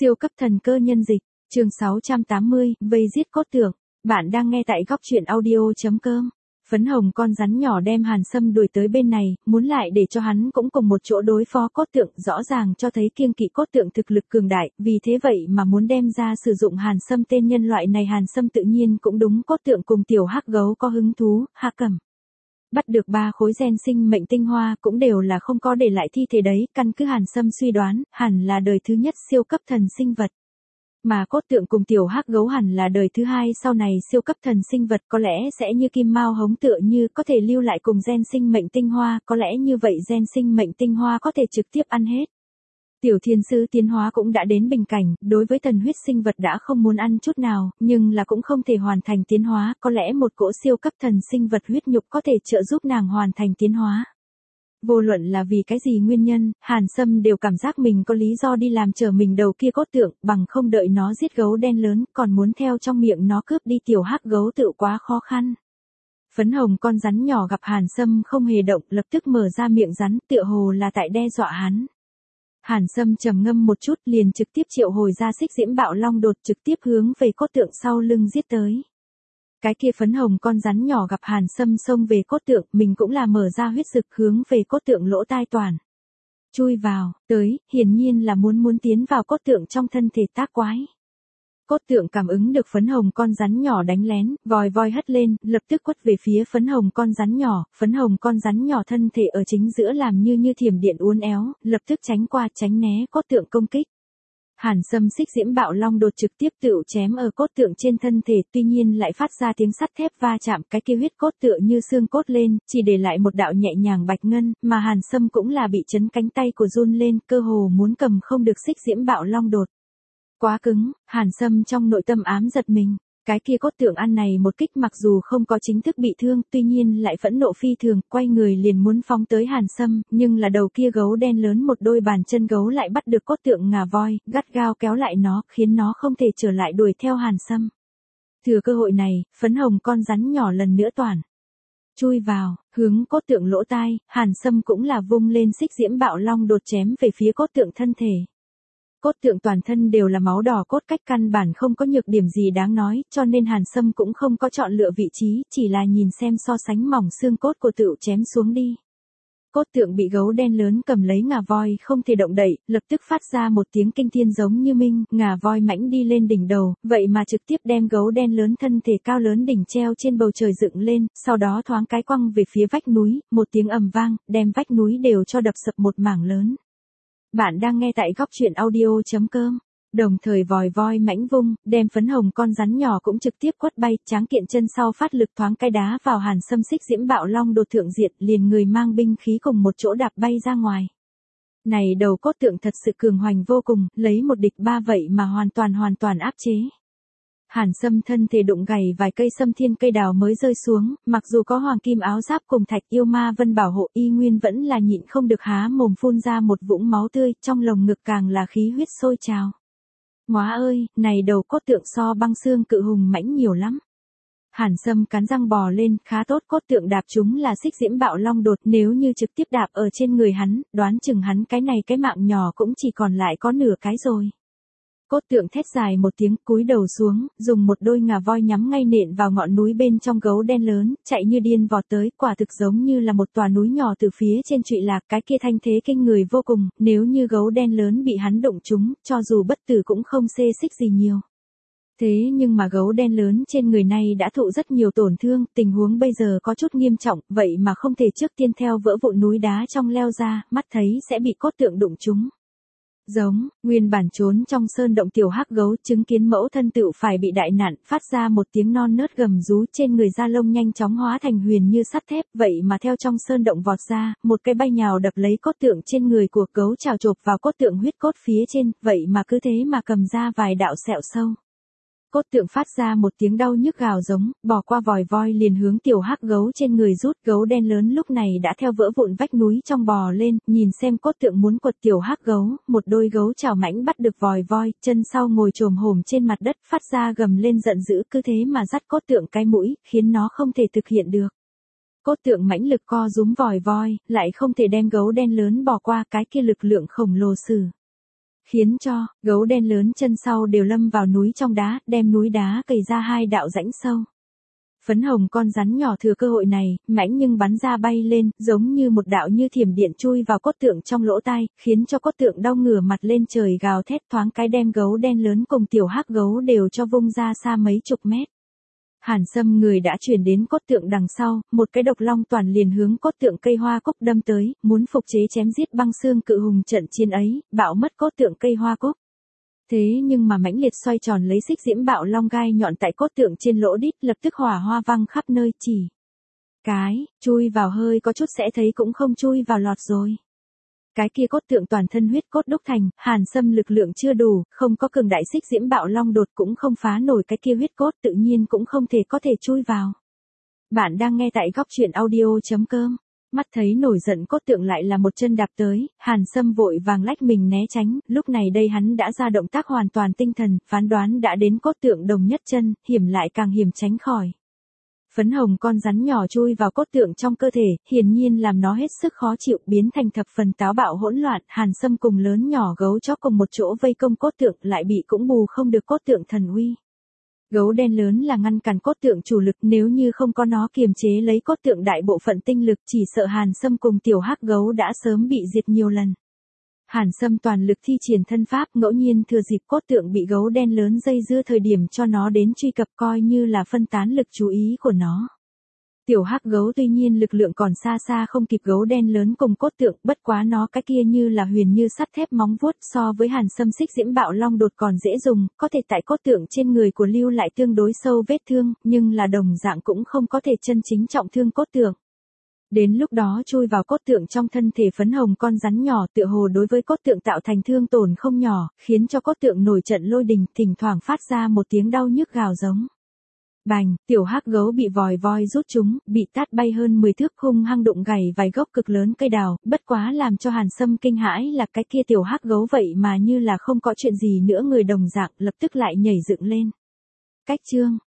Siêu cấp thần cơ nhân dịch, chương 680, vây giết cốt tượng. Bạn đang nghe tại góc truyện audio.com. Phấn hồng con rắn nhỏ đem Hàn Sâm đuổi tới bên này, muốn lại để cho hắn cũng cùng một chỗ đối phó cốt tượng, rõ ràng cho thấy kiêng kỵ cốt tượng thực lực cường đại, vì thế vậy mà muốn đem ra sử dụng Hàn Sâm tên nhân loại này. Hàn Sâm tự nhiên cũng đúng cốt tượng cùng tiểu hắc gấu có hứng thú, hạ cầm. Bắt được 3 khối gen sinh mệnh tinh hoa cũng đều là không có để lại thi thể đấy, căn cứ Hàn Sâm suy đoán, hẳn là đời thứ nhất siêu cấp thần sinh vật. Mà cốt tượng cùng tiểu hắc gấu hẳn là đời thứ hai sau này siêu cấp thần sinh vật, có lẽ sẽ như kim mao hống tựa như có thể lưu lại cùng gen sinh mệnh tinh hoa, có lẽ như vậy gen sinh mệnh tinh hoa có thể trực tiếp ăn hết. Tiểu thiên sư tiến hóa cũng đã đến bình cảnh, đối với thần huyết sinh vật đã không muốn ăn chút nào, nhưng là cũng không thể hoàn thành tiến hóa, có lẽ một cỗ siêu cấp thần sinh vật huyết nhục có thể trợ giúp nàng hoàn thành tiến hóa. Vô luận là vì cái gì nguyên nhân, Hàn Sâm đều cảm giác mình có lý do đi làm trở mình đầu kia cốt tượng, bằng không đợi nó giết gấu đen lớn, còn muốn theo trong miệng nó cướp đi tiểu hắc gấu tự quá khó khăn. Phấn hồng con rắn nhỏ gặp Hàn Sâm không hề động, lập tức mở ra miệng rắn, tựa hồ là tại đe dọa hắn. Hàn Sâm trầm ngâm một chút liền trực tiếp triệu hồi ra xích diễm bạo long đột, trực tiếp hướng về cốt tượng sau lưng giết tới. Cái kia phấn hồng con rắn nhỏ gặp Hàn Sâm xông về cốt tượng, mình cũng là mở ra huyết dực hướng về cốt tượng lỗ tai toàn. Chui vào, tới, hiển nhiên là muốn tiến vào cốt tượng trong thân thể tác quái. Cốt tượng cảm ứng được phấn hồng con rắn nhỏ đánh lén, vòi hất lên, lập tức quất về phía phấn hồng con rắn nhỏ thân thể ở chính giữa làm như thiểm điện uốn éo, lập tức tránh qua tránh né cốt tượng công kích. Hàn Sâm xích diễm bạo long đột trực tiếp tựu chém ở cốt tượng trên thân thể, tuy nhiên lại phát ra tiếng sắt thép va chạm, cái kia huyết cốt tựa như xương cốt lên, chỉ để lại một đạo nhẹ nhàng bạch ngân, mà Hàn Sâm cũng là bị chấn cánh tay của run lên, cơ hồ muốn cầm không được xích diễm bạo long đột. Quá cứng, Hàn Sâm trong nội tâm ám giật mình. Cái kia cốt tượng ăn này một kích mặc dù không có chính thức bị thương, tuy nhiên lại phẫn nộ phi thường, quay người liền muốn phóng tới Hàn Sâm, nhưng là đầu kia gấu đen lớn một đôi bàn chân gấu lại bắt được cốt tượng ngà voi, gắt gao kéo lại nó, khiến nó không thể trở lại đuổi theo Hàn Sâm. Thừa cơ hội này, phấn hồng con rắn nhỏ lần nữa toàn. Chui vào, hướng cốt tượng lỗ tai, Hàn Sâm cũng là vung lên xích diễm bạo long đột chém về phía cốt tượng thân thể. Cốt tượng toàn thân đều là máu đỏ, cốt cách căn bản không có nhược điểm gì đáng nói, cho nên Hàn Sâm cũng không có chọn lựa vị trí, chỉ là nhìn xem so sánh mỏng xương cốt của tựu chém xuống đi. Cốt tượng bị gấu đen lớn cầm lấy ngà voi không thể động đậy, lập tức phát ra một tiếng kinh thiên giống như minh, ngà voi mãnh đi lên đỉnh đầu, vậy mà trực tiếp đem gấu đen lớn thân thể cao lớn đỉnh treo trên bầu trời dựng lên, sau đó thoáng cái quăng về phía vách núi, một tiếng ầm vang, đem vách núi đều cho đập sập một mảng lớn. Bạn đang nghe tại góc truyện audio.com. Đồng thời voi mãnh vung, đem phấn hồng con rắn nhỏ cũng trực tiếp quất bay, tráng kiện chân sau phát lực thoáng cái đá vào Hàn Sâm xích diễm bạo long đột thượng diện, liền người mang binh khí cùng một chỗ đạp bay ra ngoài. Này đầu cốt tượng thật sự cường hoành vô cùng, lấy một địch ba vậy mà hoàn toàn áp chế. Hàn Sâm thân thể đụng gầy vài cây sâm thiên cây đào mới rơi xuống, mặc dù có hoàng kim áo giáp cùng thạch yêu ma vân bảo hộ, y nguyên vẫn là nhịn không được há mồm phun ra một vũng máu tươi, trong lồng ngực càng là khí huyết sôi trào. Móa ơi, này đầu cốt tượng so băng xương cự hùng mãnh nhiều lắm. Hàn Sâm cắn răng bò lên, khá tốt, cốt tượng đạp chúng là xích diễm bạo long đột, nếu như trực tiếp đạp ở trên người hắn, đoán chừng hắn cái này cái mạng nhỏ cũng chỉ còn lại có nửa cái rồi. Cốt tượng thét dài một tiếng, cúi đầu xuống, dùng một đôi ngà voi nhắm ngay nện vào ngọn núi bên trong gấu đen lớn, chạy như điên vọt tới, quả thực giống như là một tòa núi nhỏ từ phía trên trụy lạc, cái kia thanh thế kinh người vô cùng, nếu như gấu đen lớn bị hắn đụng trúng, cho dù bất tử cũng không xê xích gì nhiều. Thế nhưng mà gấu đen lớn trên người này đã thụ rất nhiều tổn thương, tình huống bây giờ có chút nghiêm trọng, vậy mà không thể trước tiên theo vỡ vụn núi đá trong leo ra, mắt thấy sẽ bị cốt tượng đụng trúng. Giống, nguyên bản trốn trong sơn động tiểu hắc gấu chứng kiến mẫu thân tựu phải bị đại nạn, phát ra một tiếng non nớt gầm rú, trên người da lông nhanh chóng hóa thành huyền như sắt thép, vậy mà theo trong sơn động vọt ra, một cái bay nhào đập lấy cốt tượng trên người của gấu, trào chộp vào cốt tượng huyết cốt phía trên, vậy mà cứ thế mà cầm ra vài đạo sẹo sâu. Cốt tượng phát ra một tiếng đau nhức gào giống, bỏ qua voi liền hướng tiểu hắc gấu trên người rút, gấu đen lớn lúc này đã theo vỡ vụn vách núi trong bò lên, nhìn xem cốt tượng muốn quật tiểu hắc gấu, một đôi gấu chảo mãnh bắt được voi, chân sau ngồi chồm hổm trên mặt đất, phát ra gầm lên giận dữ, cứ thế mà dắt cốt tượng cái mũi, khiến nó không thể thực hiện được. Cốt tượng mãnh lực co rúm voi, lại không thể đem gấu đen lớn bỏ qua, cái kia lực lượng khổng lồ sử. khiến cho gấu đen lớn chân sau đều lâm vào núi trong đá, đem núi đá cày ra 2 đạo rãnh sâu. Phấn hồng con rắn nhỏ thừa cơ hội này, mãnh nhưng bắn ra bay lên, giống như một đạo như thiểm điện chui vào cốt tượng trong lỗ tai, khiến cho cốt tượng đau ngửa mặt lên trời gào thét, thoáng cái đem gấu đen lớn cùng tiểu hắc gấu đều cho vung ra xa mấy chục mét. Hàn Sâm người đã chuyển đến cốt tượng đằng sau, một cái độc long toàn liền hướng cốt tượng cây hoa cúc đâm tới, muốn phục chế chém giết băng xương cự hùng trận chiến ấy, bạo mất cốt tượng cây hoa cúc. Thế nhưng mà mãnh liệt xoay tròn lấy xích diễm bạo long gai nhọn tại cốt tượng trên lỗ đít, lập tức hỏa hoa văng khắp nơi, chỉ cái chui vào hơi có chút sẽ thấy cũng không chui vào lọt rồi. Cái kia cốt tượng toàn thân huyết cốt đúc thành, Hàn Sâm lực lượng chưa đủ, không có cường đại xích diễm bạo long đột cũng không phá nổi cái kia huyết cốt, tự nhiên cũng không có thể chui vào. Bạn đang nghe tại góc truyện audio.com. Mắt thấy nổi giận cốt tượng lại là một chân đạp tới, Hàn Sâm vội vàng lách mình né tránh, lúc này đây hắn đã ra động tác hoàn toàn tinh thần, phán đoán đã đến cốt tượng đồng nhất chân, hiểm lại càng hiểm tránh khỏi. Phấn hồng con rắn nhỏ chui vào cốt tượng trong cơ thể, hiển nhiên làm nó hết sức khó chịu, biến thành thập phần táo bạo hỗn loạn, Hàn Sâm cùng lớn nhỏ gấu chó cùng một chỗ vây công cốt tượng, lại bị cũng bù không được cốt tượng thần uy. Gấu đen lớn là ngăn cản cốt tượng chủ lực, nếu như không có nó kiềm chế lấy cốt tượng đại bộ phận tinh lực, chỉ sợ Hàn Sâm cùng tiểu hắc gấu đã sớm bị diệt nhiều lần. Hàn Sâm toàn lực thi triển thân pháp, ngẫu nhiên thừa dịp cốt tượng bị gấu đen lớn dây dưa thời điểm cho nó đến truy cập, coi như là phân tán lực chú ý của nó. Tiểu hắc gấu tuy nhiên lực lượng còn xa xa không kịp gấu đen lớn cùng cốt tượng, bất quá nó cái kia như là huyền như sắt thép móng vuốt, so với Hàn Sâm xích diễm bạo long đột còn dễ dùng, có thể tại cốt tượng trên người của lưu lại tương đối sâu vết thương, nhưng là đồng dạng cũng không có thể chân chính trọng thương cốt tượng. Đến lúc đó chui vào cốt tượng trong thân thể phấn hồng con rắn nhỏ, tựa hồ đối với cốt tượng tạo thành thương tổn không nhỏ, khiến cho cốt tượng nổi trận lôi đình, thỉnh thoảng phát ra một tiếng đau nhức gào giống. Bành, tiểu hắc gấu bị vòi voi rút chúng, bị tát bay hơn 10 thước, hung hăng đụng gãy vài gốc cực lớn cây đào, bất quá làm cho Hàn Sâm kinh hãi là cái kia tiểu hắc gấu vậy mà như là không có chuyện gì nữa người đồng dạng, lập tức lại nhảy dựng lên. Cách chương